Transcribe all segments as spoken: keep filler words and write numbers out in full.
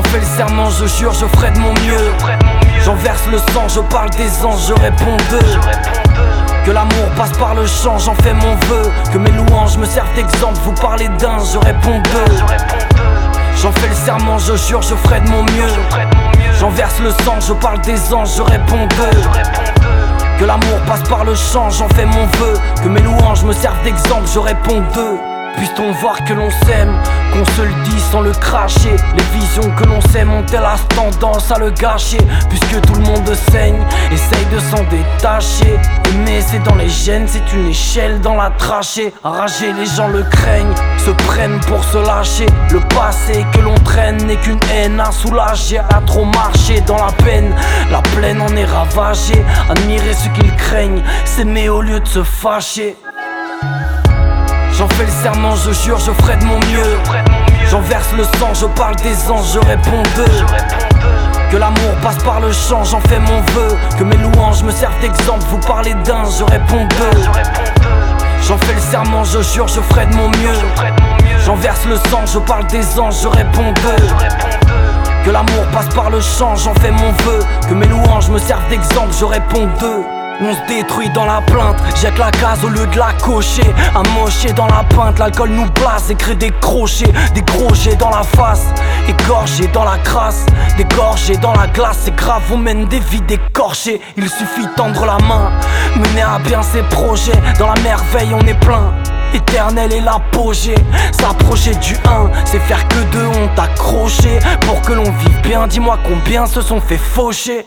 fais le serment, je jure, je ferai de mon mieux. J'en verse le sang, je parle des anges, je réponds d'eux. Que l'amour passe par le chant, j'en fais mon vœu. Que mes louanges me servent d'exemple, vous parlez d'un, je réponds d'eux. J'en fais le serment, je jure, je ferai de mon mieux. J'en verse le sang, je parle des anges, je réponds d'eux. Que l'amour passe par le chant, j'en fais mon vœu. Que mes louanges me servent d'exemple, je réponds d'eux. Puisse-t-on voir que l'on s'aime, qu'on se le dit sans le cracher. Les visions que l'on sème ont-elles la tendance à le gâcher. Puisque tout le monde saigne, essaye de s'en détacher. Aimer c'est dans les gènes, c'est une échelle dans la trachée. Enragé les gens le craignent, se prennent pour se lâcher. Le passé que l'on traîne n'est qu'une haine à soulager. À trop marcher dans la peine, la plaine en est ravagée. Admirer ceux qu'ils craignent, s'aimer au lieu de se fâcher. J'en fais le serment, je jure, je ferai de mon mieux. J'en verse le sang, je parle des anges, je réponds d'eux. Que l'amour passe par le chant, j'en fais mon vœu. Que mes louanges me servent d'exemple, vous parlez d'un, je réponds d'eux. J'en fais le serment, je jure, je ferai de mon mieux. J'en verse le sang, je parle des anges, je réponds d'eux. Que l'amour passe par le chant, j'en fais mon vœu. Que mes louanges me servent d'exemple, je réponds d'eux. On se détruit dans la plainte, jette la case au lieu de la cocher. Amoché dans la pinte, l'alcool nous blase et crée des crochets. Des gros jets dans la face, égorgé dans la crasse. Dégorgé dans la glace, c'est grave, on mène des vies d'écorchés. Il suffit de tendre la main, mener à bien ses projets. Dans la merveille on est plein, éternel est l'apogée. S'approcher du un, c'est faire que deux ont accroché. Pour que l'on vive bien, dis-moi combien se sont fait faucher.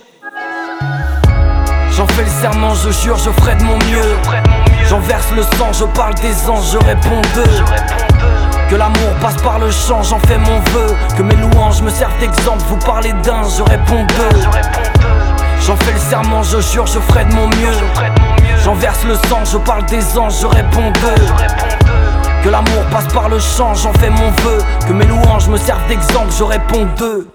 J'en fais le serment, je jure, je ferai de mon mieux. J'en verse le sang, je parle des anges, je réponds d'eux. Que l'amour passe par le chant, j'en fais mon vœu. Que mes louanges me servent d'exemple, vous parlez d'un, je réponds d'eux. J'en fais le serment, je jure, je ferai de mon mieux. J'en verse le sang, je parle des anges, je réponds d'eux. Que l'amour passe par le chant, j'en fais mon vœu. Que mes louanges me servent d'exemple, je réponds d'eux.